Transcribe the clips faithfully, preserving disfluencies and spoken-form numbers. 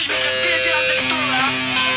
je vais te baiser en deux tours là.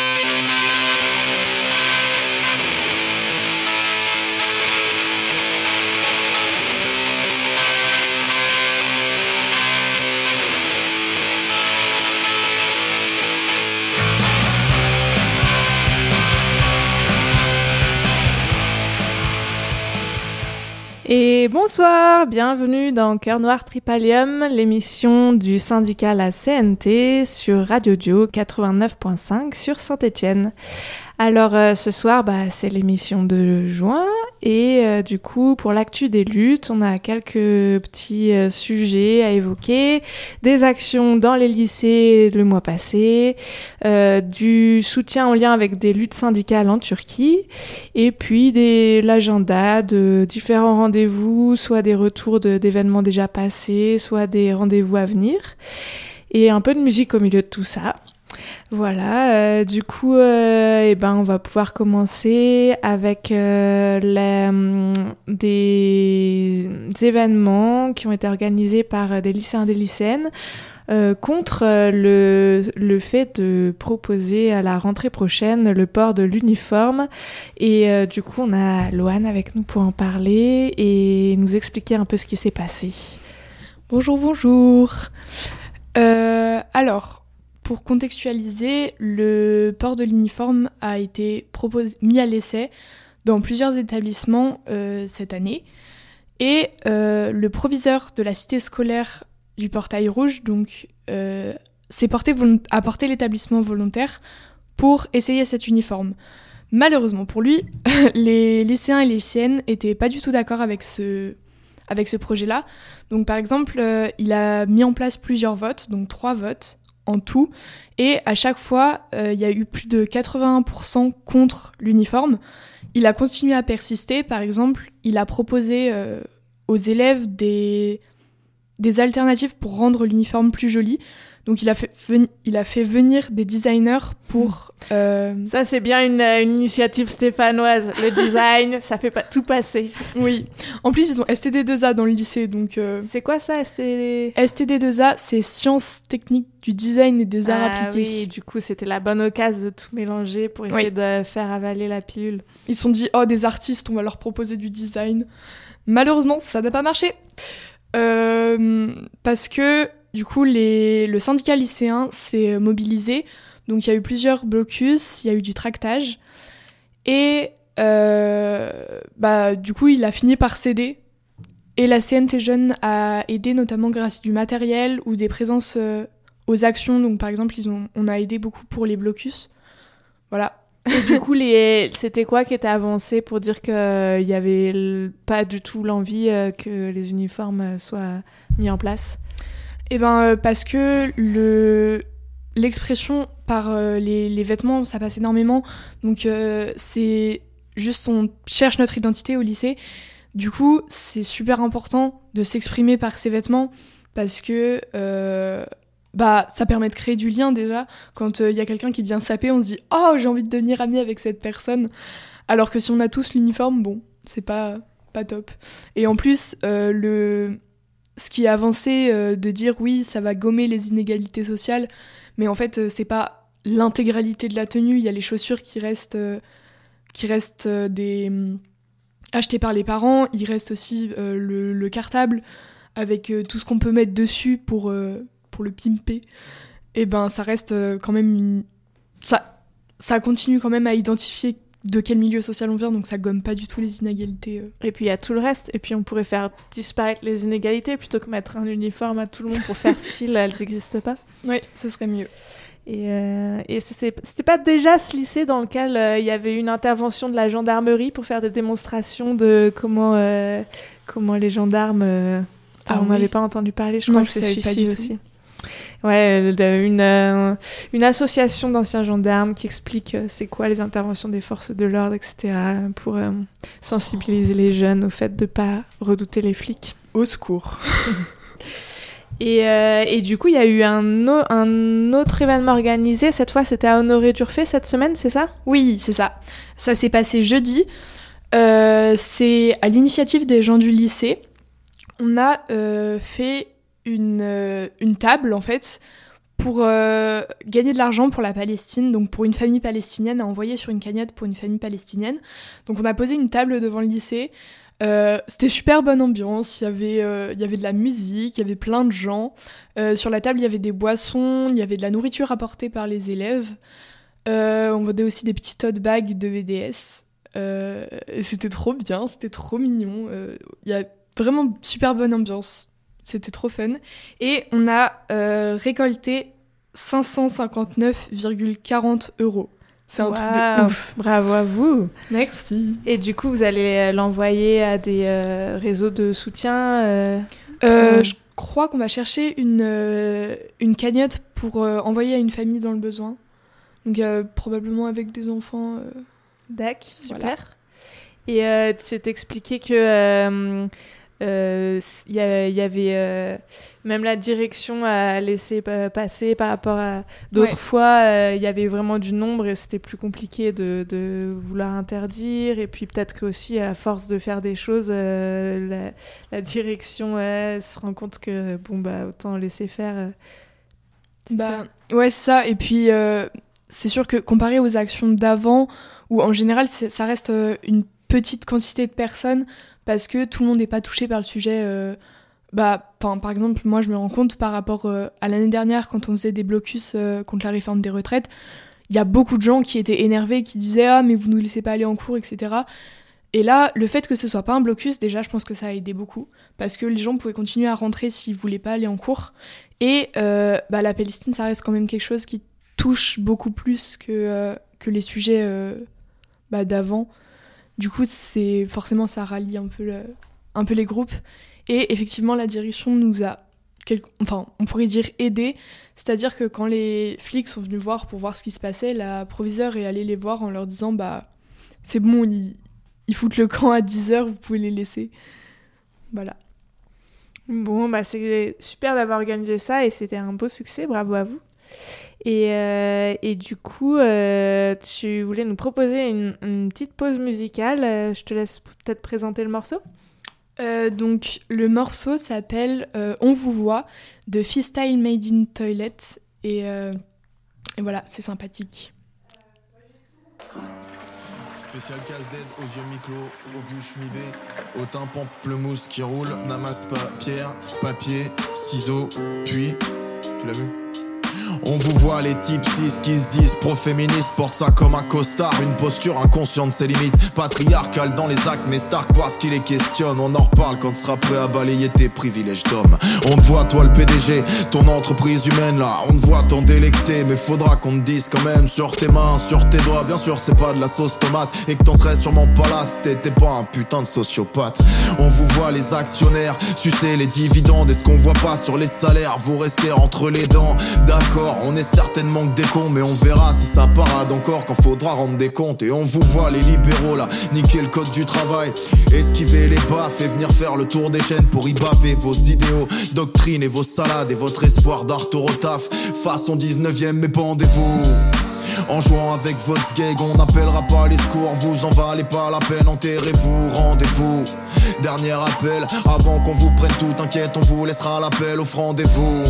Et bonsoir, bienvenue dans Cœur Noir Tripalium, l'émission du syndicat La C N T sur Radio Dio quatre-vingt-neuf point cinq sur Saint-Étienne. Alors euh, ce soir, bah, c'est l'émission de juin et euh, du coup pour l'actu des luttes, on a quelques petits euh, sujets à évoquer, des actions dans les lycées le mois passé, euh, du soutien en lien avec des luttes syndicales en Turquie et puis des, l'agenda de différents rendez-vous, soit des retours de, d'événements déjà passés, soit des rendez-vous à venir et un peu de musique au milieu de tout ça. Voilà, euh, du coup, euh, eh ben, on va pouvoir commencer avec euh, la, hum, des événements qui ont été organisés par des lycéens et des lycéennes euh, contre euh, le, le fait de proposer à la rentrée prochaine le port de l'uniforme. Et euh, du coup, on a Loane avec nous pour en parler et nous expliquer un peu ce qui s'est passé. Bonjour, bonjour. Euh, alors... Pour contextualiser, le port de l'uniforme a été proposé, mis à l'essai dans plusieurs établissements euh, cette année. Et euh, le proviseur de la cité scolaire du Portail Rouge donc, euh, s'est porté volont- a porté l'établissement volontaire pour essayer cet uniforme. Malheureusement pour lui, les lycéens et les lycéennes n'étaient pas du tout d'accord avec ce, avec ce projet-là. Donc par exemple, euh, il a mis en place plusieurs votes, donc trois votes, en tout, et à chaque fois, euh, il y a eu plus de quatre-vingt-un pour cent contre l'uniforme. Il a continué à persister, par exemple, il a proposé euh, aux élèves des, des alternatives pour rendre l'uniforme plus joli. Donc il a fait, ven- il a fait venir des designers pour... Euh... Ça, c'est bien une, une initiative stéphanoise. Le design, ça fait pas tout passer. Oui. En plus, ils ont S T D deux A dans le lycée, donc... Euh... C'est quoi ça, S T D ? S T D deux A, c'est Sciences techniques du design et des arts ah, appliqués. Oui, du coup, c'était la bonne occasion de tout mélanger pour essayer oui. de faire avaler la pilule. Ils se sont dit, oh, des artistes, on va leur proposer du design. Malheureusement, ça n'a pas marché. Euh, parce que... Du coup, les... le syndicat lycéen s'est mobilisé. Donc, il y a eu plusieurs blocus, il y a eu du tractage. Et euh... bah, du coup, il a fini par céder. Et la C N T Jeunes a aidé, notamment grâce à du matériel ou des présences euh, aux actions. Donc, par exemple, ils ont... on a aidé beaucoup pour les blocus. Voilà. Et du coup, les... c'était quoi qui était avancé pour dire qu'il n'y avait pas du tout l'envie euh, que les uniformes soient mis en place ? Eh ben, euh, parce que le... l'expression par euh, les, les vêtements, ça passe énormément. Donc, euh, c'est juste, on cherche notre identité au lycée. Du coup, c'est super important de s'exprimer par ses vêtements parce que euh, bah, ça permet de créer du lien déjà. Quand il euh, y a quelqu'un qui vient saper, on se dit « Oh, j'ai envie de devenir ami avec cette personne ». Alors que si on a tous l'uniforme, bon, c'est pas, pas top. Et en plus, euh, le... ce qui est avancé euh, de dire oui, ça va gommer les inégalités sociales, mais en fait, euh, c'est pas l'intégralité de la tenue. Il y a les chaussures qui restent, euh, qui restent euh, des, euh, achetées par les parents. Il reste aussi euh, le, le cartable avec euh, tout ce qu'on peut mettre dessus pour, euh, pour le pimper. Et ben, ça reste euh, quand même une... Ça, ça continue quand même à identifier de quel milieu social on vient, donc ça gomme pas du tout les inégalités. Euh. Et puis il y a tout le reste, et puis on pourrait faire disparaître les inégalités plutôt que mettre un uniforme à tout le monde pour faire style, elles n'existent pas. Oui, ce serait mieux. Et, euh, et c'est, c'était pas déjà ce lycée dans lequel euh, il y avait une intervention de la gendarmerie pour faire des démonstrations de comment, euh, comment les gendarmes... Euh... Ah, ah, on n'avait oui. pas entendu parler, je non, crois je que c'est celui-ci aussi. Tout. Ouais, de, une, euh, une association d'anciens gendarmes qui explique euh, c'est quoi les interventions des forces de l'ordre, et cetera, pour euh, sensibiliser les jeunes au fait de ne pas redouter les flics. Au secours. et, euh, et du coup, il y a eu un, o- un autre événement organisé. Cette fois, c'était à Honoré-Durfé cette semaine, c'est ça ? Oui, c'est ça. Ça s'est passé jeudi. Euh, c'est à l'initiative des gens du lycée. On a euh, fait une, euh, une table, en fait, pour euh, gagner de l'argent pour la Palestine, donc pour une famille palestinienne à envoyer sur une cagnotte pour une famille palestinienne. Donc on a posé une table devant le lycée. Euh, c'était super bonne ambiance, il y avait, euh, il y avait de la musique, il y avait plein de gens. Euh, sur la table, il y avait des boissons, il y avait de la nourriture apportée par les élèves. Euh, on vendait aussi des petits tote bags de B D S. Euh, et c'était trop bien, c'était trop mignon. Euh, il y a vraiment super bonne ambiance. C'était trop fun. Et on a euh, récolté cinq cent cinquante-neuf virgule quarante euros. C'est un wow, truc de ouf. Bravo à vous. Merci. Et du coup, vous allez l'envoyer à des euh, réseaux de soutien euh, euh, pour... Je crois qu'on va chercher une, euh, une cagnotte pour euh, envoyer à une famille dans le besoin. Donc euh, probablement avec des enfants. Euh... D'accord, super. Voilà. Et euh, tu t'expliquais que... Euh, il euh, y, y avait euh, même la direction à laisser p- passer par rapport à d'autres ouais. fois, il euh, y avait vraiment du nombre et c'était plus compliqué de, de vouloir interdire. Et puis peut-être qu'aussi, à force de faire des choses, euh, la, la direction ouais, se rend compte que bon, bah, autant laisser faire. Euh, bah, ça. Ouais, c'est ça. Et puis, euh, c'est sûr que comparé aux actions d'avant, où en général, ça reste euh, une petite quantité de personnes, parce que tout le monde n'est pas touché par le sujet. Euh, bah, par exemple, moi, je me rends compte par rapport euh, à l'année dernière, quand on faisait des blocus euh, contre la réforme des retraites, il y a beaucoup de gens qui étaient énervés, qui disaient « Ah, mais vous ne nous laissez pas aller en cours, et cetera » Et là, le fait que ce soit pas un blocus, déjà, je pense que ça a aidé beaucoup, parce que les gens pouvaient continuer à rentrer s'ils voulaient pas aller en cours. Et euh, bah, la Palestine, ça reste quand même quelque chose qui touche beaucoup plus que, euh, que les sujets euh, bah, d'avant. Du coup, c'est forcément, ça rallie un peu, le, un peu les groupes. Et effectivement, la direction nous a, quel, enfin, on pourrait dire aidé. C'est-à-dire que quand les flics sont venus voir pour voir ce qui se passait, la proviseure est allée les voir en leur disant bah, « C'est bon, ils, ils foutent le camp à dix heures, vous pouvez les laisser. » Voilà. Bon, bah c'est super d'avoir organisé ça et c'était un beau succès. Bravo à vous. Et, euh, et du coup, euh, tu voulais nous proposer une, une petite pause musicale. Euh, je te laisse peut-être présenter le morceau. Euh, donc, le morceau s'appelle euh, « On vous voit » de Freestyle Made in Toilet. Et, euh, et voilà, c'est sympathique. Spécial casse-d'aide aux yeux mi-clos, aux bouches mi-bées, au tympan pamplemousse qui roule, n'amasse pas pierre, papier, ciseaux, puis... Tu l'as vu ? On vous voit les types six qui se disent pro-féministes, portent ça comme un costard, une posture inconsciente de ses limites, patriarcale dans les actes mais stark parce qu'il les questionne. On en reparle quand tu seras prêt à balayer tes privilèges d'homme. On te voit toi le P D G, ton entreprise humaine là, on te voit t'en délecter, mais faudra qu'on te dise quand même sur tes mains, sur tes doigts, bien sûr c'est pas de la sauce tomate, et que t'en serais sûrement pas là si t'étais pas un putain de sociopathe. On vous voit les actionnaires, sucer les dividendes, et ce qu'on voit pas sur les salaires, vous restez entre les dents. D'accord, on est certainement que des cons, mais on verra si ça parade encore quand faudra rendre des comptes. Et on vous voit les libéraux là, niquer le code du travail, esquiver les baffes et venir faire le tour des chaînes pour y baver vos idéaux, doctrines et vos salades et votre espoir d'Arthur au taf. Façon dix-neuvième, mais bandez-vous. En jouant avec votre gag, on n'appellera pas les secours, vous en valez pas la peine, enterrez-vous, rendez-vous. Dernier appel, avant qu'on vous prenne tout, t'inquiète, on vous laissera l'appel, offrandez-vous.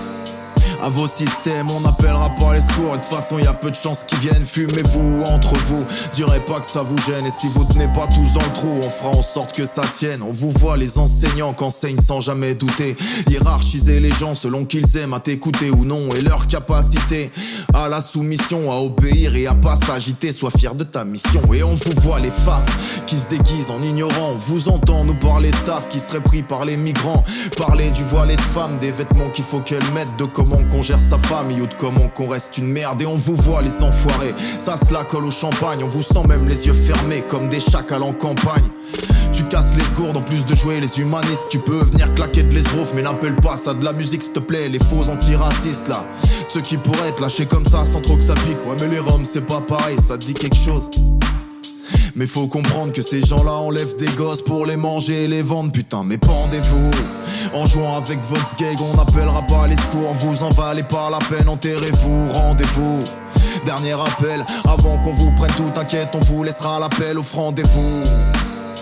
À vos systèmes, on n'appellera pas les secours, et de toute façon y a peu de chances qu'ils viennent. Fumez-vous entre vous, direz pas que ça vous gêne, et si vous tenez pas tous dans le trou, on fera en sorte que ça tienne. On vous voit les enseignants qu'enseignent sans jamais douter, hiérarchiser les gens selon qu'ils aiment à t'écouter ou non, et leur capacité à la soumission, à obéir et à pas s'agiter. Sois fier de ta mission. Et on vous voit les fafs qui se déguisent en ignorant, on vous entend nous parler de taf qui serait pris par les migrants, parler du voile et de femmes, des vêtements qu'il faut qu'elles mettent, de comment qu'on gère sa famille ou de comment qu'on reste une merde. Et on vous voit les enfoirés, ça se la colle au champagne, on vous sent même les yeux fermés comme des chacals en campagne. Tu casses les secours en plus de jouer les humanistes, tu peux venir claquer de l'esbrouf, mais n'appelle pas ça de la musique s'il te plaît. Les faux antiracistes là, ceux qui pourraient être lâchés comme ça sans trop que ça pique. Ouais mais les roms c'est pas pareil, ça te dit quelque chose? Mais faut comprendre que ces gens-là enlèvent des gosses pour les manger et les vendre, putain, mais pendez-vous. En jouant avec votre gag, on n'appellera pas les secours, vous en valez pas la peine, enterrez-vous, rendez-vous. Dernier appel, avant qu'on vous prenne tout, t'inquiète, on vous laissera l'appel, offrandez-vous.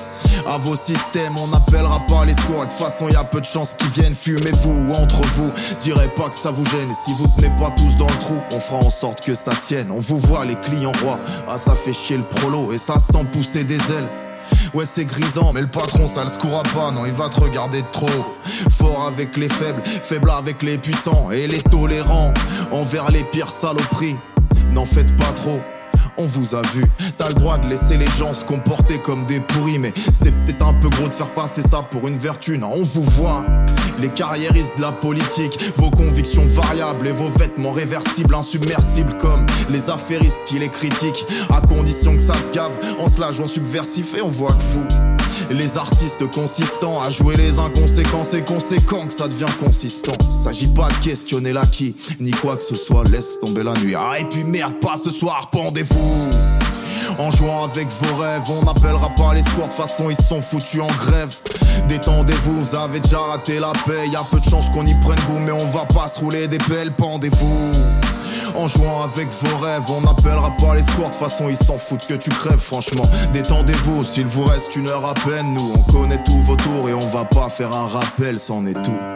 À vos systèmes, on n'appellera pas les secours. Et de toute façon, y a peu de chances qu'ils viennent. Fumez-vous ou entre vous, direz pas que ça vous gêne. Et si vous tenez pas tous dans le trou, on fera en sorte que ça tienne. On vous voit les clients rois, ah ça fait chier le prolo. Et ça sent pousser des ailes. Ouais c'est grisant mais le patron ça le secourra pas. Non il va te regarder de trop. Fort avec les faibles, faible avec les puissants. Et les tolérants envers les pires saloperies. N'en faites pas trop, on vous a vu. T'as le droit de laisser les gens se comporter comme des pourris. Mais c'est peut-être un peu gros de faire passer ça pour une vertu. Non on vous voit, les carriéristes de la politique. Vos convictions variables et vos vêtements réversibles, insubmersibles comme les affairistes qui les critiquent. À condition que ça se gave en slageant subversif. Et on voit que vous, les artistes consistants à jouer les inconséquents, c'est conséquent que ça devient consistant. S'agit pas de questionner l'acquis, ni quoi que ce soit, laisse tomber la nuit. Ah et puis merde, pas ce soir, pendez-vous. En jouant avec vos rêves, on n'appellera pas les scores, de toute façon ils sont foutus en grève. Détendez-vous, vous avez déjà raté la paix. Y'a peu de chances qu'on y prenne goût, mais on va pas se rouler des pelles, pendez-vous. En jouant avec vos rêves, on n'appellera pas les scores, de toute façon ils s'en foutent que tu crèves. Franchement, détendez-vous, s'il vous reste une heure à peine. Nous on connaît tous vos tours et on va pas faire un rappel, c'en est tout.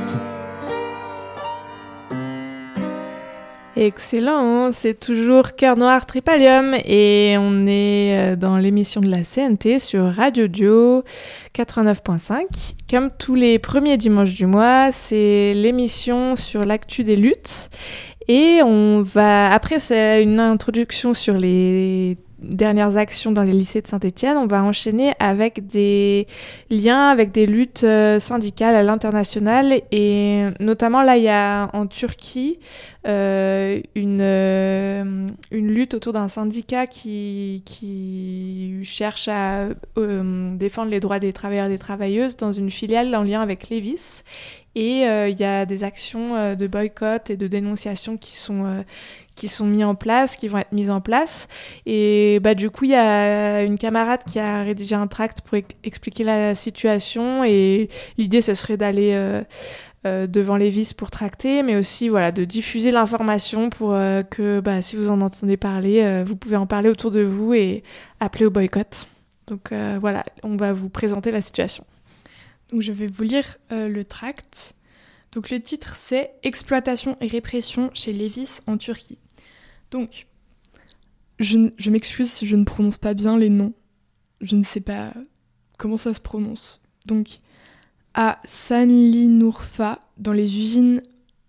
Excellent, hein, c'est toujours Cœur Noir Tripalium et on est dans l'émission de la C N T sur Radio Dio quatre-vingt-neuf point cinq. Comme tous les premiers dimanches du mois, c'est l'émission sur l'actu des luttes. Et on va, après c'est une introduction sur les dernières actions dans les lycées de Saint-Étienne, on va enchaîner avec des liens avec des luttes syndicales à l'international. Et notamment là, il y a en Turquie euh, une, euh, une lutte autour d'un syndicat qui, qui cherche à euh, défendre les droits des travailleurs et des travailleuses dans une filiale en lien avec Levi's. Et il euh, y a des actions euh, de boycott et de dénonciation qui sont, euh, qui sont mises en place, qui vont être mises en place. Et bah, du coup, il y a une camarade qui a rédigé un tract pour e- expliquer la situation. Et l'idée, ce serait d'aller euh, euh, devant Levi's pour tracter, mais aussi voilà, de diffuser l'information pour euh, que bah, si vous en entendez parler, euh, vous pouvez en parler autour de vous et appeler au boycott. Donc euh, voilà, on va vous présenter la situation. Donc je vais vous lire euh, le tract. Donc le titre c'est « Exploitation et répression chez Levi's en Turquie ». Donc, je, je m'excuse si je ne prononce pas bien les noms. Je ne sais pas comment ça se prononce. Donc, à Şanlıurfa, dans les usines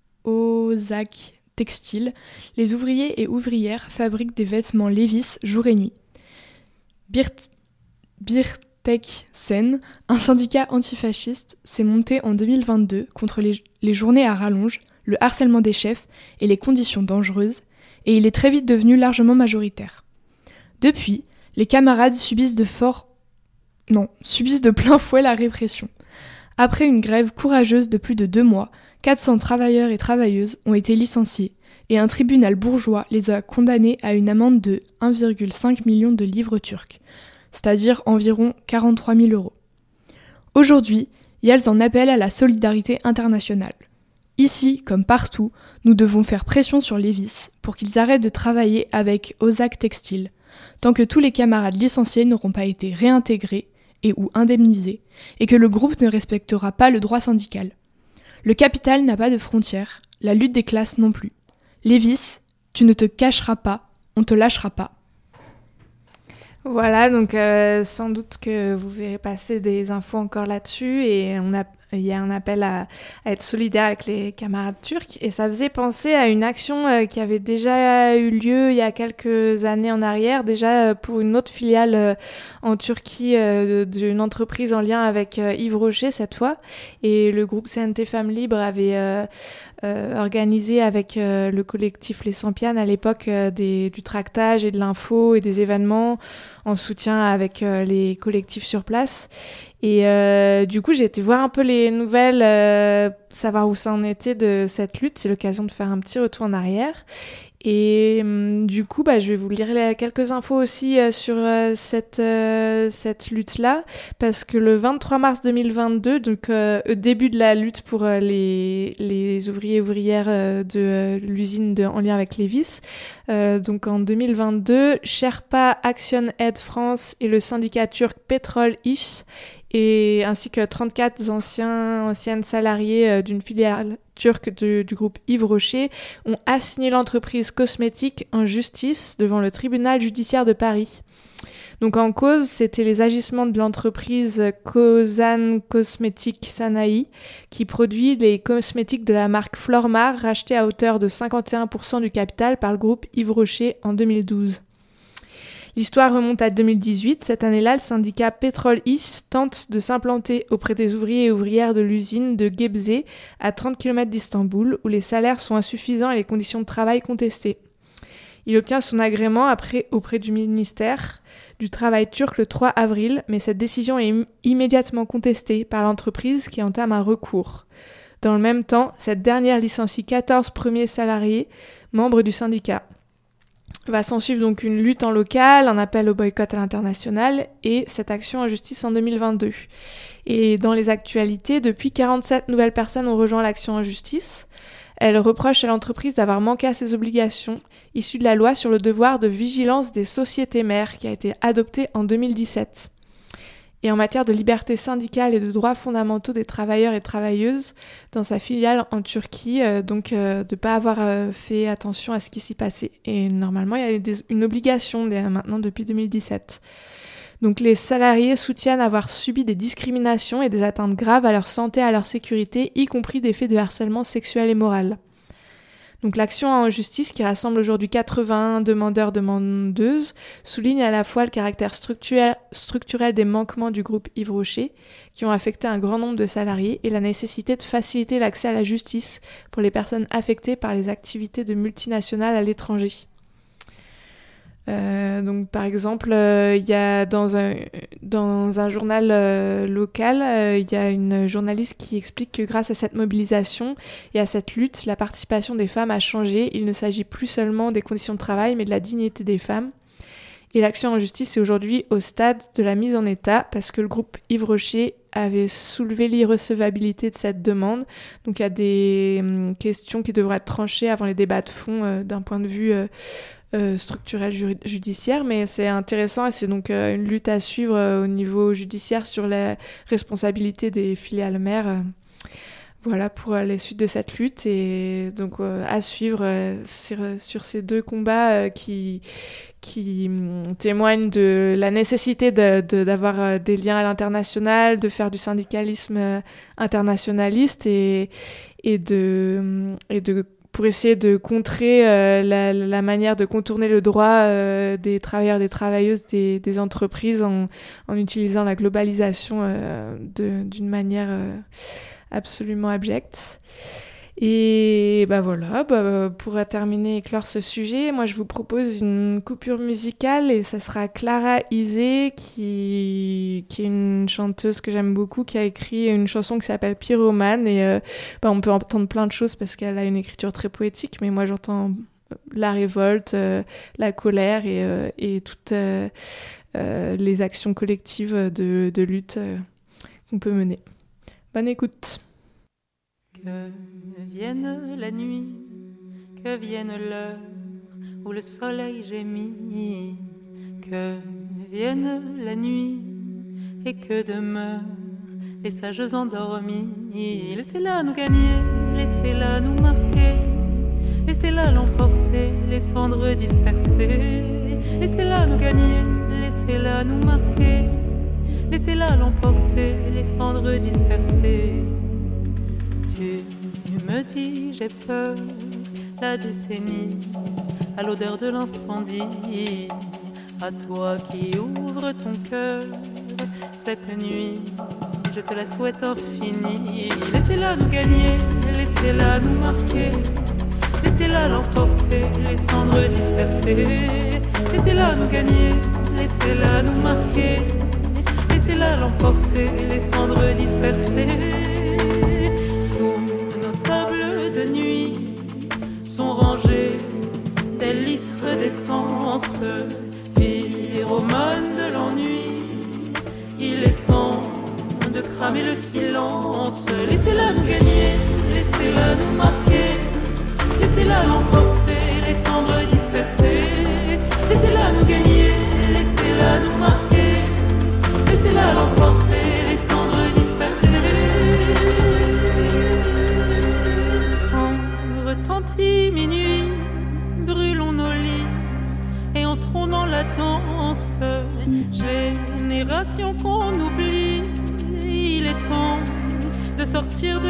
Ozak Textile, les ouvriers et ouvrières fabriquent des vêtements Levi's jour et nuit. Birt... Birt Teksen, un syndicat antifasciste, s'est monté en deux mille vingt-deux contre les, les journées à rallonge, le harcèlement des chefs et les conditions dangereuses, et il est très vite devenu largement majoritaire. Depuis, les camarades subissent de fort... non, subissent de plein fouet la répression. Après une grève courageuse de plus de deux mois, quatre cents travailleurs et travailleuses ont été licenciés, et un tribunal bourgeois les a condamnés à une amende de un virgule cinq million de livres turcs, c'est-à-dire environ quarante-trois mille euros. Aujourd'hui, Yelz en appelle à la solidarité internationale. Ici, comme partout, nous devons faire pression sur Levi's pour qu'ils arrêtent de travailler avec Ozak Textile, tant que tous les camarades licenciés n'auront pas été réintégrés et ou indemnisés, et que le groupe ne respectera pas le droit syndical. Le capital n'a pas de frontières, la lutte des classes non plus. Levi's, tu ne te cacheras pas, on te lâchera pas. Voilà, donc euh, sans doute que vous verrez passer des infos encore là-dessus et on a, il y a un appel à, à être solidaire avec les camarades turcs et ça faisait penser à une action euh, qui avait déjà eu lieu il y a quelques années en arrière, déjà euh, pour une autre filiale euh, en Turquie euh, d'une entreprise en lien avec euh, Yves Rocher cette fois, et le groupe C N T Femmes Libres avait euh, euh, organisé avec euh, le collectif Les Sampianes à l'époque euh, des, du tractage et de l'info et des événements en soutien avec euh, les collectifs sur place. Et euh, du coup, j'ai été voir un peu les nouvelles, euh, savoir où ça en était de cette lutte. C'est l'occasion de faire un petit retour en arrière. Et hum, du coup, bah, je vais vous lire les- quelques infos aussi euh, sur euh, cette, euh, cette lutte-là, parce que le vingt-trois mars deux mille vingt-deux, donc euh, au début de la lutte pour euh, les, les ouvriers et ouvrières euh, de euh, l'usine de, en lien avec Lévis, euh, donc en deux mille vingt-deux, Sherpa Action Aid France et le syndicat turc Petrol İş, et ainsi que trente-quatre anciens, anciennes salariés euh, d'une filiale turque de, du groupe Yves Rocher ont assigné l'entreprise cosmétique en justice devant le tribunal judiciaire de Paris. Donc en cause, c'était les agissements de l'entreprise Kozan Cosmétique Sanayi qui produit les cosmétiques de la marque Flormar rachetés à hauteur de cinquante et un pour cent du capital par le groupe Yves Rocher en deux mille douze. L'histoire remonte à deux mille dix-huit. Cette année-là, le syndicat Petrol İş tente de s'implanter auprès des ouvriers et ouvrières de l'usine de Gebze, à trente kilomètres d'Istanbul, où les salaires sont insuffisants et les conditions de travail contestées. Il obtient son agrément après auprès du ministère du Travail turc le trois avril, mais cette décision est im- immédiatement contestée par l'entreprise qui entame un recours. Dans le même temps, cette dernière licencie quatorze premiers salariés, membres du syndicat. Va s'en suivre donc une lutte en local, un appel au boycott à l'international et cette action en justice en deux mille vingt-deux. Et dans les actualités, depuis quarante-sept nouvelles personnes ont rejoint l'action en justice. Elles reprochent à l'entreprise d'avoir manqué à ses obligations, issues de la loi sur le devoir de vigilance des sociétés mères qui a été adoptée en deux mille dix-sept. Et en matière de liberté syndicale et de droits fondamentaux des travailleurs et travailleuses, dans sa filiale en Turquie, euh, donc euh, de ne pas avoir euh, fait attention à ce qui s'y passait. Et normalement, il y a des, une obligation dès, maintenant depuis deux mille dix-sept. Donc les salariés soutiennent avoir subi des discriminations et des atteintes graves à leur santé et à leur sécurité, y compris des faits de harcèlement sexuel et moral. Donc l'action en justice, qui rassemble aujourd'hui quatre-vingts demandeurs-demandeuses, souligne à la fois le caractère structurel, structurel des manquements du groupe Yves Rocher, qui ont affecté un grand nombre de salariés, et la nécessité de faciliter l'accès à la justice pour les personnes affectées par les activités de multinationales à l'étranger. Euh, donc par exemple, il euh, y a dans un, dans un journal euh, local, il euh, y a une journaliste qui explique que grâce à cette mobilisation et à cette lutte, la participation des femmes a changé. Il ne s'agit plus seulement des conditions de travail, mais de la dignité des femmes. Et l'action en justice est aujourd'hui au stade de la mise en état parce que le groupe Yves Rocher avait soulevé l'irrecevabilité de cette demande. Donc il y a des hum, questions qui devraient être tranchées avant les débats de fond euh, d'un point de vue euh, Euh, structurel ju- judiciaire, mais c'est intéressant et c'est donc euh, une lutte à suivre euh, au niveau judiciaire sur la responsabilité des filiales mères. Euh, voilà pour euh, les suites de cette lutte et donc euh, à suivre euh, sur, sur ces deux combats euh, qui, qui hum, témoignent de la nécessité de, de, d'avoir euh, des liens à l'international, de faire du syndicalisme euh, internationaliste et, et de, et de pour essayer de contrer euh, la, la manière de contourner le droit euh, des travailleurs et des travailleuses des, des entreprises en, en utilisant la globalisation euh, de, d'une manière euh, absolument abjecte. Et bah voilà, bah, pour terminer et clore ce sujet, moi je vous propose une coupure musicale et ça sera Clara Isé qui, qui est une chanteuse que j'aime beaucoup, qui a écrit une chanson qui s'appelle Pyromane et euh, bah, on peut entendre plein de choses parce qu'elle a une écriture très poétique, mais moi j'entends la révolte, euh, la colère et, euh, et toutes euh, euh, les actions collectives de, de lutte euh, qu'on peut mener. Bonne écoute. Que vienne la nuit, que vienne l'heure où le soleil gémit. Que vienne la nuit et que demeurent les sages endormis. Laissez-la nous gagner, laissez-la nous marquer. Laissez-la l'emporter, les cendres dispersées. Laissez-la nous gagner, laissez-la nous marquer. Laissez-la l'emporter, les cendres dispersées. Tu me dis j'ai peur, la décennie, à l'odeur de l'incendie. À toi qui ouvres ton cœur, cette nuit, je te la souhaite infinie. Laissez-la nous gagner, laissez-la nous marquer. Laissez-la l'emporter, les cendres dispersées. Laissez-la nous gagner, laissez-la nous marquer. Laissez-la l'emporter, les cendres dispersées. Sous nos tables de nuit sont rangés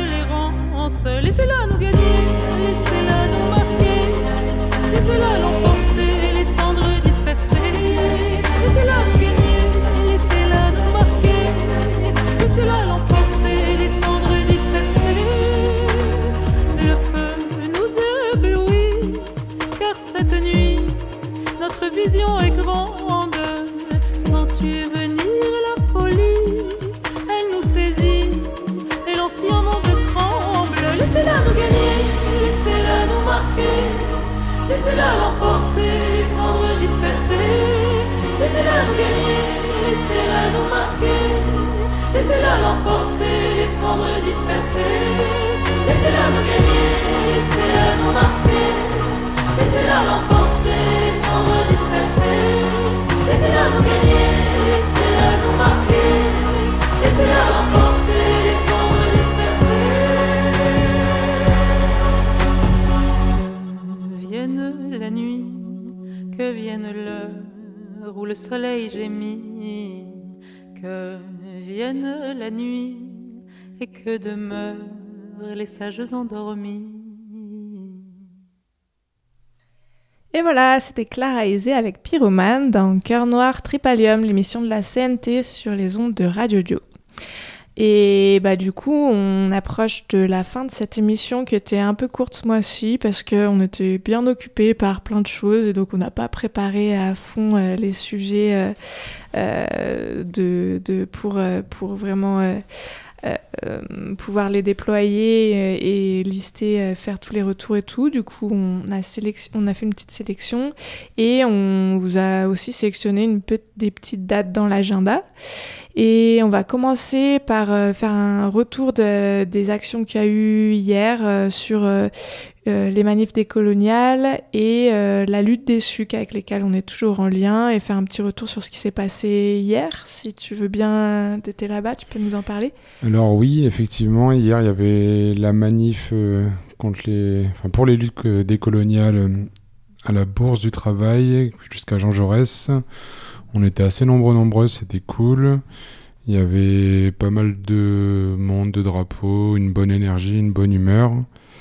de l'errance. Laissez-la nous gagner, laissez-la nous marquer, laissez-la l'emporter, les cendres dispersées. Laissez-la nous gagner, laissez-la nous marquer, laissez-la l'emporter, les cendres dispersées. Le feu nous éblouit, car cette nuit, notre vision est grande. Sens-tu venir la folie? Elle nous saisit, et l'ancien monde tremble. Laissez-la nous gagner, laissez-la nous marquer, laissez-la l'emporter, les cendres dispersées. Laissez-la nous gagner, laissez-la nous marquer, laissez-la l'emporter, les cendres dispersées. Laissez-la nous gagner, laissez-la nous marquer, laissez-la l'emporter, les cendres dispersées. Laissez-la nous gagner, laissez-la nous marquer, laissez-la l'emporter, les cendres dispersées. Que vienne la nuit, que vienne l'heure où le soleil gémit, que vienne la nuit et que demeurent les sages endormis. Et voilà, c'était Clara Aizé avec Pyromane dans Cœur Noir Tripalium, l'émission de la C N T sur les ondes de Radio Dio. Et bah du coup, on approche de la fin de cette émission qui était un peu courte ce mois-ci parce qu'on était bien occupés par plein de choses et donc on n'a pas préparé à fond euh, les sujets euh, euh, de, de, pour, euh, pour vraiment... Euh, Euh, euh, pouvoir les déployer euh, et lister, euh, faire tous les retours et tout. Du coup, on a, sélection, on a fait une petite sélection et on vous a aussi sélectionné une pe- des petites dates dans l'agenda. Et on va commencer par euh, faire un retour de, des actions qu'il y a eu hier euh, sur euh, euh, les manifs décoloniales et euh, la lutte des sucres avec lesquels on est toujours en lien et faire un petit retour sur ce qui s'est passé hier. Si tu veux bien, t'étais là-bas, tu peux nous en parler? Alors oui, effectivement, hier il y avait la manif euh, contre les, enfin, pour les luttes décoloniales euh, à la Bourse du Travail jusqu'à Jean Jaurès. On était assez nombreux, nombreuses, c'était cool. Il y avait pas mal de monde, de drapeaux, une bonne énergie, une bonne humeur.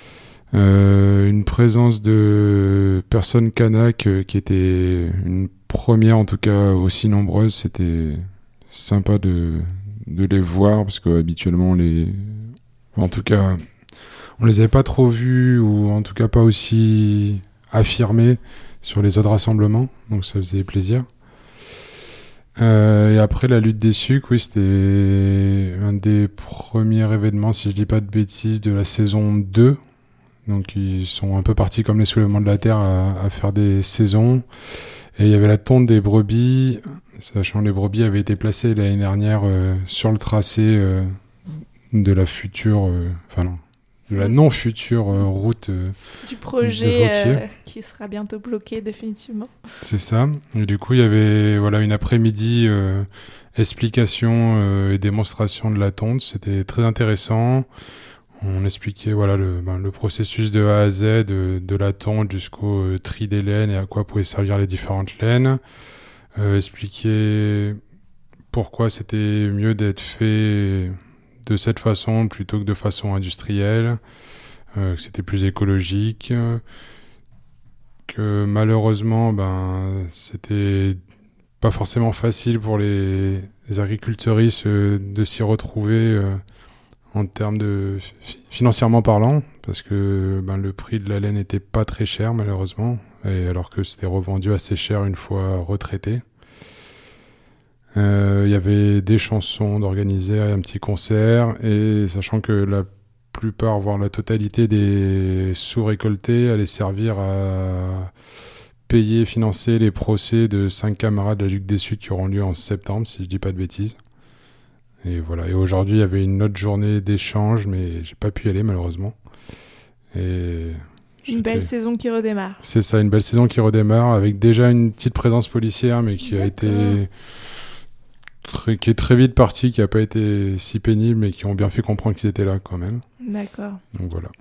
Euh, une présence de personnes kanak euh, qui était une première, en tout cas aussi nombreuse. C'était sympa de, de les voir parce qu'habituellement, les... en tout cas, on les avait pas trop vus ou en tout cas pas aussi affirmés sur les autres rassemblements. Donc ça faisait plaisir. Euh, et après la lutte des sucres, oui, c'était un des premiers événements, si je dis pas de bêtises, de la saison deux. Donc ils sont un peu partis comme les soulèvements de la terre à, à faire des saisons. Et il y avait la tonte des brebis, sachant que les brebis avaient été placées l'année dernière euh, sur le tracé euh, de la future, euh, enfin non, de la non future euh, route euh, du projet euh, qui sera bientôt bloqué définitivement. C'est ça. Et du coup, il y avait voilà une après-midi euh, explication euh, et démonstration de la tonte. C'était très intéressant. On expliquait voilà le, ben, le processus de A à Z, de, de la tonte jusqu'au euh, tri des laines et à quoi pouvaient servir les différentes laines. Euh, expliquer pourquoi c'était mieux d'être fait de cette façon plutôt que de façon industrielle, euh, que c'était plus écologique, que malheureusement, ben, c'était pas forcément facile pour les, les agriculteuristes euh, de s'y retrouver euh, en termes de financièrement parlant, parce que ben, le prix de la laine n'était pas très cher malheureusement, et alors que c'était revendu assez cher une fois retraité. Il euh, y avait des chansons d'organiser, un petit concert, et sachant que la plupart, voire la totalité des sous récoltés allaient servir à payer, financer les procès de cinq camarades de la Lutte des Suds qui auront lieu en septembre, si je dis pas de bêtises. Et voilà. Et aujourd'hui, il y avait une autre journée d'échange, mais j'ai pas pu y aller malheureusement. Et une belle saison qui redémarre. C'est ça, une belle saison qui redémarre avec déjà une petite présence policière, mais qui D'accord. a été très, qui est très vite partie, qui a pas été si pénible, mais qui ont bien fait comprendre qu'ils étaient là quand même. D'accord. Donc voilà.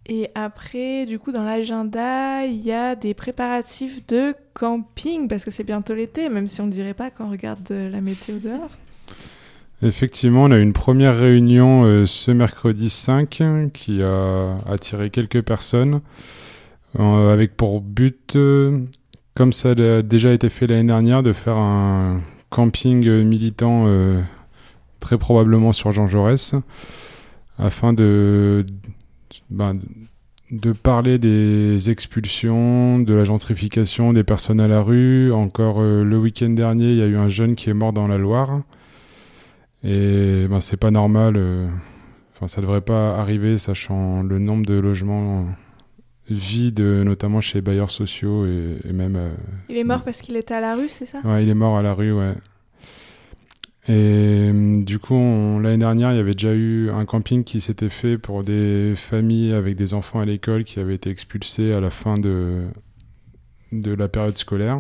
Et après, du coup, dans l'agenda, il y a des préparatifs de camping, parce que c'est bientôt l'été, même si on ne dirait pas quand on regarde la météo dehors. Effectivement, on a eu une première réunion euh, ce mercredi cinq qui a attiré quelques personnes euh, avec pour but, euh, comme ça a déjà été fait l'année dernière, de faire un camping militant euh, très probablement sur Jean Jaurès afin de, ben, de parler des expulsions, de la gentrification des personnes à la rue. Encore euh, le week-end dernier, il y a eu un jeune qui est mort dans la Loire. Et ben, c'est pas normal, euh, enfin, ça devrait pas arriver, sachant le nombre de logements vides, notamment chez les bailleurs sociaux et, et même... Euh, il est mort parce qu'il était à la rue, c'est ça ? Ouais, il est mort à la rue, ouais. Et du coup, on, l'année dernière, il y avait déjà eu un camping qui s'était fait pour des familles avec des enfants à l'école qui avaient été expulsés à la fin de, de la période scolaire.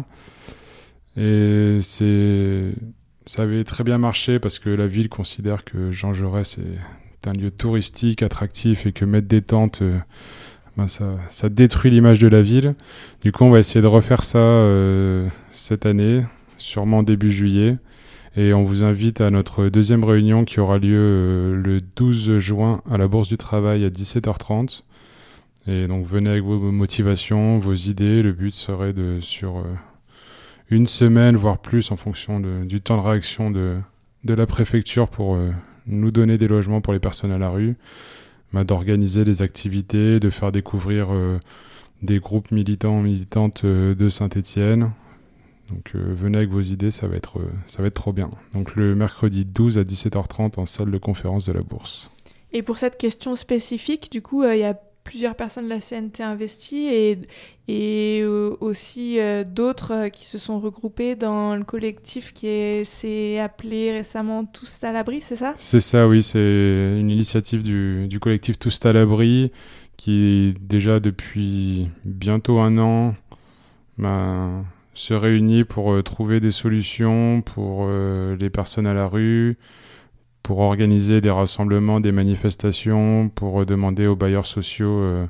Et c'est... Ça avait très bien marché parce que la ville considère que Jean Jaurès est un lieu touristique, attractif et que mettre des tentes, euh, ben ça, ça détruit l'image de la ville. Du coup, on va essayer de refaire ça euh, cette année, sûrement début juillet. Et on vous invite à notre deuxième réunion qui aura lieu euh, le douze juin à la Bourse du Travail à dix-sept heures trente. Et donc, venez avec vos motivations, vos idées. Le but serait de, sur... Euh, une semaine, voire plus, en fonction de, du temps de réaction de, de la préfecture pour euh, nous donner des logements pour les personnes à la rue, bah, d'organiser des activités, de faire découvrir euh, des groupes militants, militantes euh, de Saint-Étienne. Donc euh, venez avec vos idées, ça va être, euh, ça va être trop bien. Donc le mercredi douze à dix-sept heures trente en salle de conférence de la Bourse. Et pour cette question spécifique, du coup, il euh, y a plusieurs personnes de la C N T investies et, et euh, aussi euh, d'autres euh, qui se sont regroupées dans le collectif qui est, s'est appelé récemment Tous à l'abri, c'est ça ? C'est ça, oui, c'est une initiative du, du collectif Tous à l'abri qui déjà depuis bientôt un an ben, se réunit pour euh, trouver des solutions pour euh, les personnes à la rue, pour organiser des rassemblements, des manifestations, pour demander aux bailleurs sociaux euh,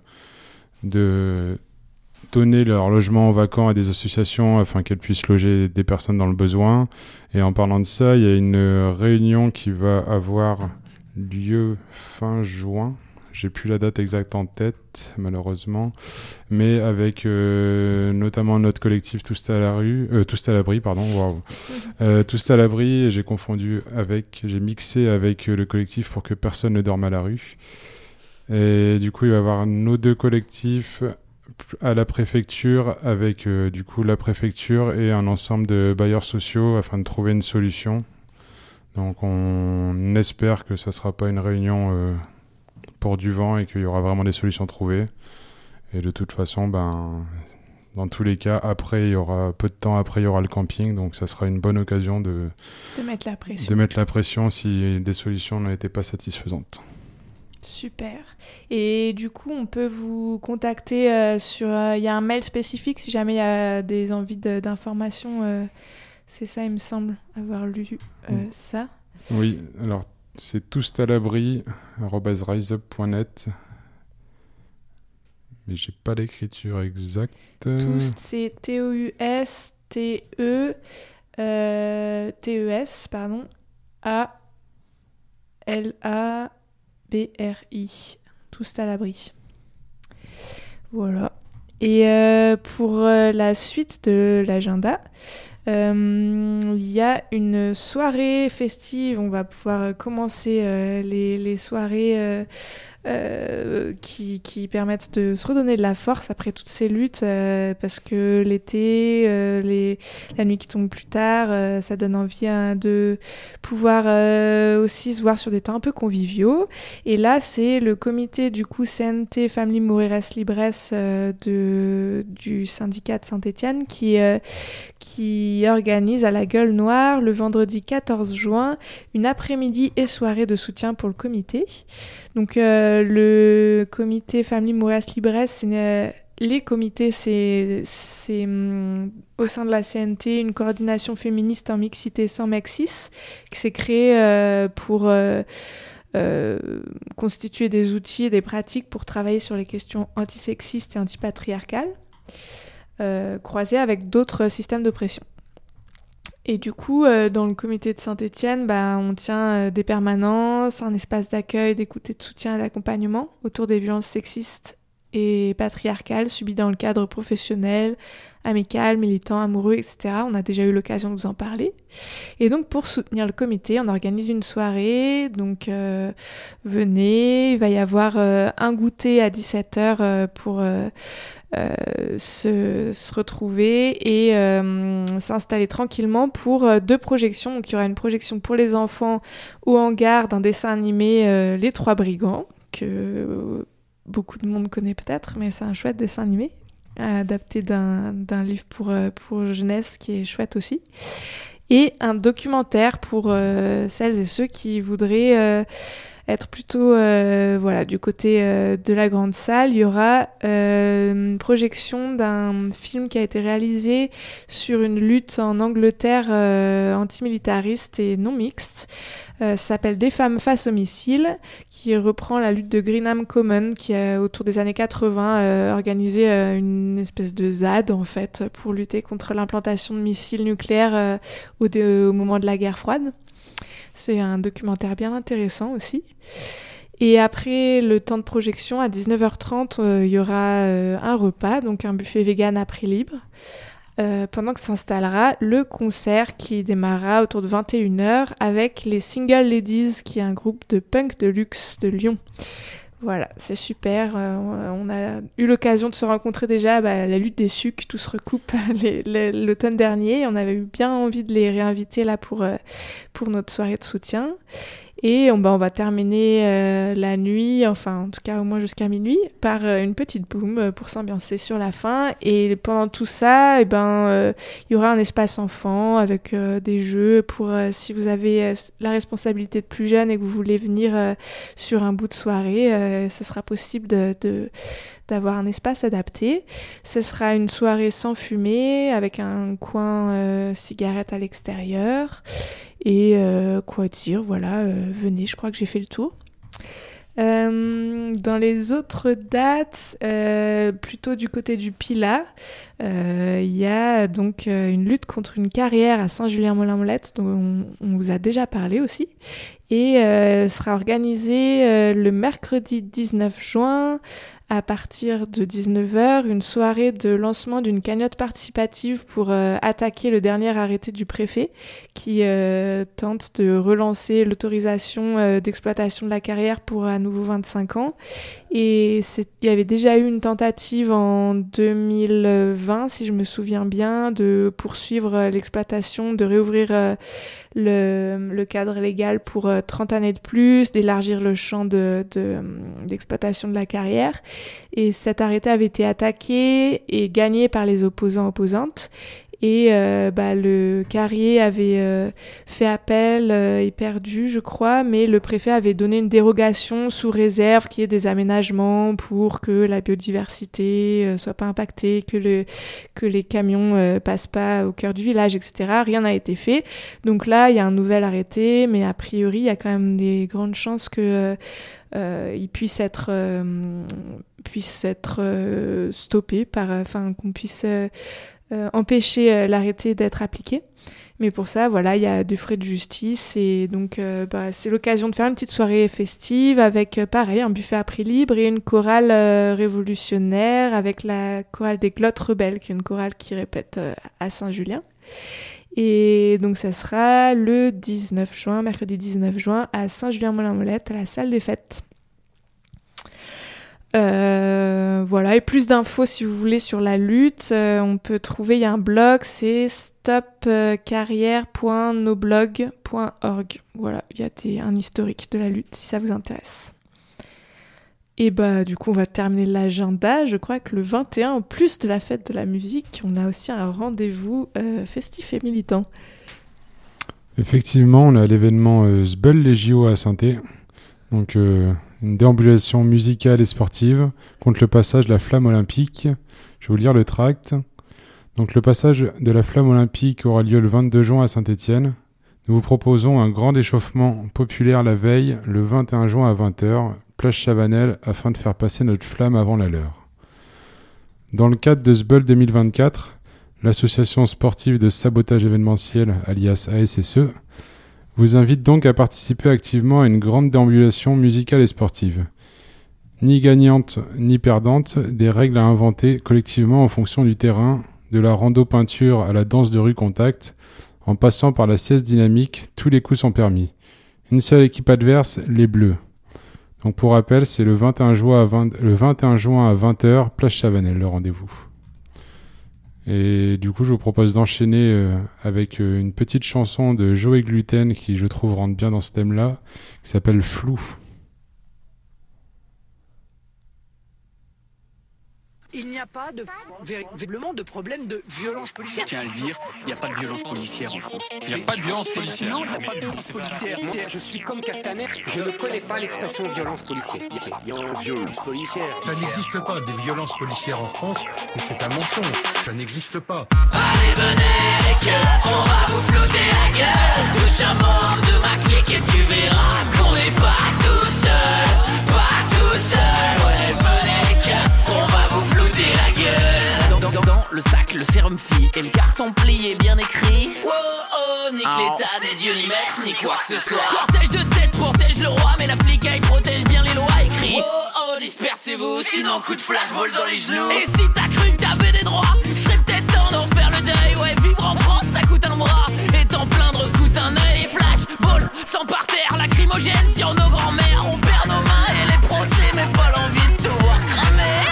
de donner leur logement vacant à des associations afin qu'elles puissent loger des personnes dans le besoin. Et en parlant de ça, il y a une réunion qui va avoir lieu fin juin. J'ai plus la date exacte en tête, malheureusement, mais avec euh, notamment notre collectif Tous à la rue, euh, Tous à l'abri, pardon, waouh, euh, Tous à l'abri. Et j'ai confondu avec, j'ai mixé avec le collectif pour que personne ne dorme à la rue. Et du coup, il va y avoir nos deux collectifs à la préfecture, avec euh, du coup la préfecture et un ensemble de bailleurs sociaux afin de trouver une solution. Donc, on espère que ça sera pas une réunion euh, pour du vent et qu'il y aura vraiment des solutions trouvées. Et de toute façon, ben, dans tous les cas, après, il y aura peu de temps après, il y aura le camping, donc ça sera une bonne occasion de, de mettre la pression. de mettre la pression si des solutions n'étaient pas satisfaisantes. Super. Et du coup, on peut vous contacter euh, sur... Il euh, y a un mail spécifique si jamais il y a des envies de, d'informations. Euh, c'est ça, il me semble, avoir lu euh, mmh. ça. Oui, alors c'est toustalabri arobase riseup point net. Mais j'ai pas l'écriture exacte. Tous, c'est T O U S T E euh, T E S, pardon, A L A B R I. Tous à l'abri. Voilà. Et euh, pour euh, la suite de l'agenda, il euh, y a une soirée festive. On va pouvoir commencer euh, les, les soirées euh, euh, qui, qui permettent de se redonner de la force après toutes ces luttes, euh, parce que l'été, euh, les, la nuit qui tombe plus tard, euh, ça donne envie hein, de pouvoir euh, aussi se voir sur des temps un peu conviviaux. Et là, c'est le comité du coup C N T Family Moreres Libres euh, de, du syndicat de Saint-Étienne qui, euh, qui organise à la Gueule Noire le vendredi quatorze juin une après-midi et soirée de soutien pour le comité. Donc euh, le comité Family Moreres Libres, c'est une, les comités, c'est, c'est um, au sein de la C N T une coordination féministe en mixité sans Mexis qui s'est créée euh, pour euh, euh, constituer des outils et des pratiques pour travailler sur les questions antisexistes et antipatriarcales, euh, croisées avec d'autres systèmes d'oppression. Et du coup, euh, dans le comité de Saint-Étienne, bah, on tient euh, des permanences, un espace d'accueil, d'écoute et de soutien et d'accompagnement autour des violences sexistes et patriarcales subies dans le cadre professionnel, amical, militant, amoureux, et cetera. On a déjà eu l'occasion de vous en parler. Et donc, pour soutenir le comité, on organise une soirée. Donc, euh, venez, il va y avoir euh, un goûter à dix-sept heures euh, pour euh, euh, se, se retrouver et euh, s'installer tranquillement pour euh, deux projections. Donc, il y aura une projection pour les enfants au hangar d'un dessin animé euh, Les Trois Brigands, que euh, beaucoup de monde connaît peut-être, mais c'est un chouette dessin animé adapté d'un, d'un livre pour, euh, pour jeunesse qui est chouette aussi. Et un documentaire pour euh, celles et ceux qui voudraient euh, être plutôt euh, voilà, du côté euh, de la grande salle. Il y aura euh, une projection d'un film qui a été réalisé sur une lutte en Angleterre euh, antimilitariste et non mixte. Euh, ça s'appelle Des femmes face au missile, qui reprend la lutte de Greenham Common, qui a autour des années quatre-vingts euh, organisé euh, une espèce de Z A D en fait pour lutter contre l'implantation de missiles nucléaires euh, au, de, au moment de la guerre froide. C'est un documentaire bien intéressant aussi. Et après le temps de projection, à dix-neuf heures trente, euh, il y aura euh, un repas, donc un buffet vegan à prix libre. Euh, pendant que s'installera le concert qui démarrera autour de vingt et une heures avec les Single Ladies, qui est un groupe de punk de luxe de Lyon. Voilà, c'est super. Euh, on a eu l'occasion de se rencontrer déjà bah, à la lutte des sucs, tout se recoupe les, les, l'automne dernier. On avait eu bien envie de les réinviter là pour, euh, pour notre soirée de soutien. Et on, bah, on va terminer euh, la nuit, enfin en tout cas au moins jusqu'à minuit, par euh, une petite boum euh, pour s'ambiancer sur la fin. Et pendant tout ça, eh ben, euh, il y aura un espace enfant avec euh, des jeux pour euh, si vous avez euh, la responsabilité de plus jeune et que vous voulez venir euh, sur un bout de soirée, euh, ce sera possible de, de, d'avoir un espace adapté. Ce sera une soirée sans fumée avec un coin euh, cigarette à l'extérieur. Et euh, quoi dire, voilà, euh, venez, je crois que j'ai fait le tour. Euh, dans les autres dates, euh, plutôt du côté du Pilat, il euh, y a donc euh, une lutte contre une carrière à Saint-Julien-Molin-Molette, dont on, on vous a déjà parlé aussi, et euh, sera organisée euh, le mercredi dix-neuf juin à partir de dix-neuf heures, une soirée de lancement d'une cagnotte participative pour euh, attaquer le dernier arrêté du préfet qui euh, tente de relancer l'autorisation euh, d'exploitation de la carrière pour à nouveau vingt-cinq ans. Et c'est, il y avait déjà eu une tentative en deux mille vingt, si je me souviens bien, de poursuivre l'exploitation, de réouvrir euh, le, le cadre légal pour euh, trente années de plus, d'élargir le champ de, de, d'exploitation de la carrière. Et cet arrêté avait été attaqué et gagné par les opposants-opposantes. Et euh, bah, le carrier avait euh, fait appel euh, et perdu, je crois, mais le préfet avait donné une dérogation sous réserve qu'il y ait des aménagements pour que la biodiversité euh, soit pas impactée, que, le, que les camions euh, passent pas au cœur du village, et cetera. Rien n'a été fait. Donc là, il y a un nouvel arrêté, mais a priori, il y a quand même des grandes chances que euh, euh, il puisse être, euh, puisse être euh, stoppé, par, enfin qu'on puisse euh, Euh, empêcher euh, l'arrêté d'être appliqué. Mais pour ça, voilà, il y a des frais de justice et donc euh, bah, c'est l'occasion de faire une petite soirée festive avec, euh, pareil, un buffet à prix libre et une chorale euh, révolutionnaire avec la chorale des Glottes Rebelles, qui est une chorale qui répète euh, à Saint-Julien. Et donc ça sera le dix-neuf juin, mercredi dix-neuf juin, à Saint-Julien-Molin-Molette, à la salle des fêtes. Euh, voilà, et plus d'infos si vous voulez sur la lutte, euh, on peut trouver, il y a un blog, c'est stop carrière point noblog point org. Voilà, il y a des, un historique de la lutte si ça vous intéresse. Et bah du coup on va terminer l'agenda. Je crois que le vingt et un, en plus de la fête de la musique, on a aussi un rendez-vous euh, festif et militant. Effectivement, on a l'événement euh, Sbul les J O à Saint-Étienne. Donc euh, une déambulation musicale et sportive contre le passage de la flamme olympique. Je vais vous lire le tract. Donc le passage de la flamme olympique aura lieu le vingt-deux juin à Saint-Étienne. Nous vous proposons un grand échauffement populaire la veille, le vingt et un juin à vingt heures, plage Chavanel, afin de faire passer notre flamme avant la leur. Dans le cadre de S B U L deux mille vingt-quatre, l'association sportive de sabotage événementiel, alias A S S E, vous invite donc à participer activement à une grande déambulation musicale et sportive. Ni gagnante ni perdante, des règles à inventer collectivement en fonction du terrain, de la rando-peinture à la danse de rue contact, en passant par la sieste dynamique, tous les coups sont permis. Une seule équipe adverse, les Bleus. Donc pour rappel, c'est le vingt et un juin à vingt, le vingt et un juin à vingt heures, plage Chavanel, le rendez-vous. Et du coup, je vous propose d'enchaîner euh, avec euh, une petite chanson de Joey Gluten qui, je trouve, rentre bien dans ce thème-là, qui s'appelle Flou. Il n'y a pas de, véritablement de problème de violence policière. Je tiens à le dire, il n'y a pas de violence policière en France. Il n'y a pas de violence policière. Non, il n'y a pas de violence policière. Moi, je suis comme Castaner, je ne connais pas l'expression violence policière. Violence policière. Ça n'existe pas, des violences policières en France, et c'est un mensonge. Ça n'existe pas. Allez, venez les keufs, on va vous flotter la gueule. Touche un membre de ma clique et tu verras qu'on n'est pas tout seul. Pas tout seul, ouais, venez les keufs, on va vous flotter la gueule. Dans, dans, dans le sac, le sérum fille et le carton plié bien écrit. Oh oh, nique oh. L'état des dieux, ni maître, ni quoi que ce soit. Cortège de tête protège le roi, mais la flicaille protège bien les lois écrites. Oh oh, dispersez-vous, sinon coup de flashball dans les genoux. Et si t'as cru que t'avais des droits, serait peut-être temps d'en faire le deuil. Ouais, vivre en France, ça coûte un bras, et t'en plaindre coûte un œil. Flashball, sans parterre, lacrymogène sur nos grands-mères. On perd nos mains et les procès, mais pas l'envie de tout voir cramer.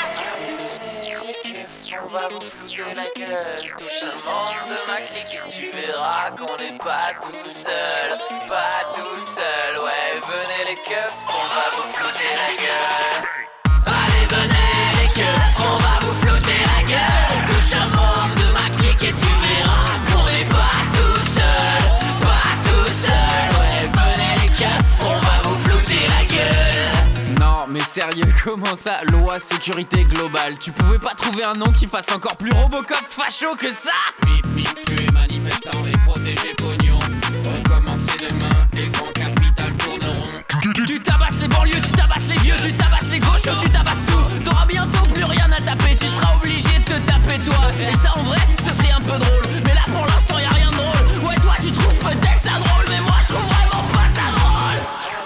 On va vous flouter la gueule, touche un membre de ma clique et tu verras qu'on n'est pas tout seul, pas tout seul, ouais, venez les keufs, on va vous flouter la gueule. Allez, venez les keufs, on va vous flouter la gueule, touche un membre de ma clique et tu verras qu'on n'est pas tout seul, pas tout seul, ouais, venez les keufs, on va vous flouter la gueule. Non, mais sérieux, comment ça, loi sécurité globale? Tu pouvais pas trouver un nom qui fasse encore plus Robocop facho que ça? Mip, mip, tu es manifestant et protégé pognon. On commence demain, les grands capitales tourneront. Tu, tu, tu tabasses les banlieues, tu tabasses les vieux, tu tabasses les gauchos, tu tabasses tout. T'auras bientôt plus rien à taper, tu seras obligé de te taper toi. Et ça en vrai, ce serait un peu drôle, mais là pour l'instant y'a rien de drôle. Ouais, toi tu trouves peut-être ça drôle, mais moi je trouve vraiment pas ça drôle.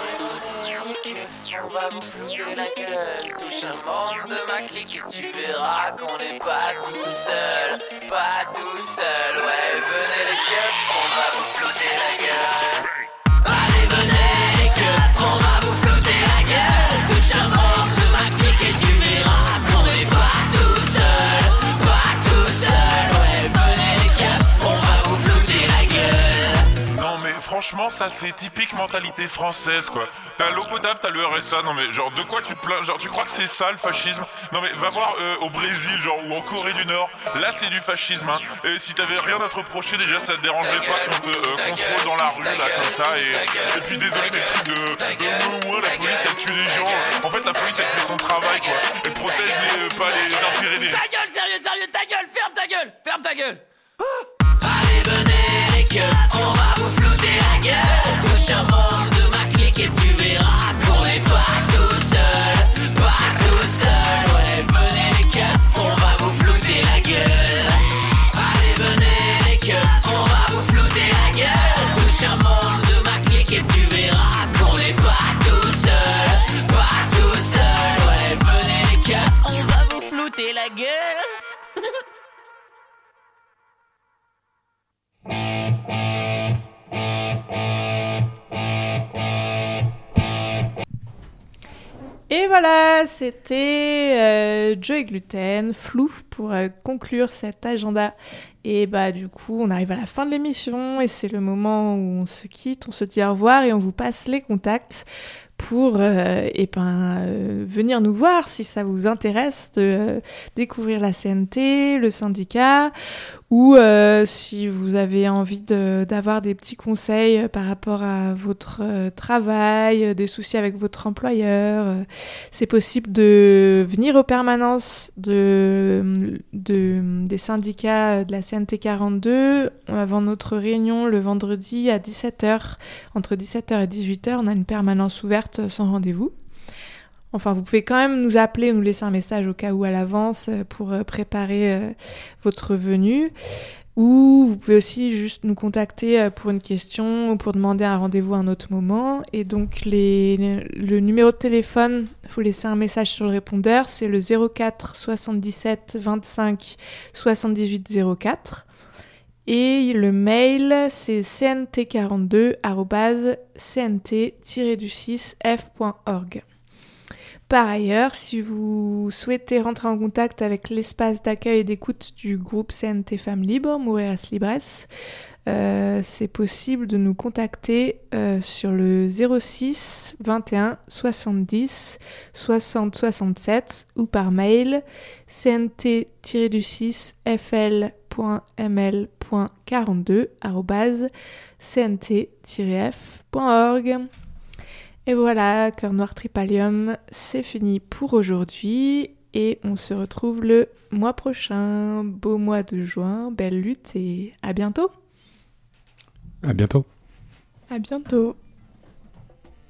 On va vous flouter la gueule, touche un membre de ma clique et tu verras qu'on n'est pas tout seul, pas tout seul, ouais, venez les keufs, on va vous flouter la gueule. Allez, venez les keufs, on va vous flouter la gueule, touche un membre de ma clique et tu verras qu'on n'est pas tout seul, pas tout seul, ouais, venez les keufs, on va vous flouter la gueule. Non mais franchement ça c'est typique mentalité française quoi. T'as l'eau potable, t'as le R S A, non mais genre de quoi tu te plains? Genre tu crois que c'est ça le fascisme? Non mais va voir euh, au Brésil genre ou en Corée du Nord, là c'est du fascisme hein. Et si t'avais rien à te reprocher déjà ça te dérangerait pas qu'on te euh, contrôle dans la rue là comme ça et, et puis désolé des trucs de, de euh, ouais, la police elle tue les gens. En fait la police elle fait son travail quoi. Elle protège les, euh, pas les intérêts des... Ta gueule sérieux sérieux ta gueule, ferme ta gueule, ferme ta gueule. Allez venez les keufs, on va vous flouter la gueule. Touche un membre de ma clique et tu verras qu'on n'est pas tout seul, pas tout seul, ouais, venez les keufs, on va vous flouter la gueule. Allez venez les keufs, on va vous flouter la gueule. Touche un membre de ma clique et tu verras qu'on n'est pas tout seul, pas tout seul, ouais, venez les keufs, on va vous flouter la gueule. Et voilà, c'était euh, Joey Gluten, Flou, pour euh, conclure cet agenda. Et bah du coup, on arrive à la fin de l'émission et c'est le moment où on se quitte, on se dit au revoir et on vous passe les contacts pour euh, et ben, euh, venir nous voir si ça vous intéresse de euh, découvrir la C N T, le syndicat, ou euh, si vous avez envie de, d'avoir des petits conseils par rapport à votre euh, travail, euh, des soucis avec votre employeur, euh, c'est possible de venir aux permanences de, de, des syndicats de la C N T quarante-deux avant notre réunion le vendredi à dix-sept heures. Entre dix-sept heures et dix-huit heures, on a une permanence ouverte sans rendez-vous. Enfin, vous pouvez quand même nous appeler ou nous laisser un message au cas où à l'avance pour préparer euh, votre venue. Ou vous pouvez aussi juste nous contacter pour une question ou pour demander un rendez-vous à un autre moment. Et donc, les, le numéro de téléphone, il faut laisser un message sur le répondeur, c'est le zéro quatre soixante-dix-sept vingt-cinq soixante-dix-huit zéro quatre. Et le mail, c'est c n t quarante-deux arobase c n t tiret du six f point org. Par ailleurs, si vous souhaitez rentrer en contact avec l'espace d'accueil et d'écoute du groupe C N T Femmes Libres, Mujeres Libres, euh, c'est possible de nous contacter euh, sur le zéro six vingt et un soixante-dix soixante soixante-sept ou par mail c n t tiret du six f l point m l point quarante-deux arobase c n t tiret f point org. Et voilà, Cœur Noir Tripalium, c'est fini pour aujourd'hui et on se retrouve le mois prochain. Beau mois de juin, belle lutte et à bientôt. À bientôt. À bientôt.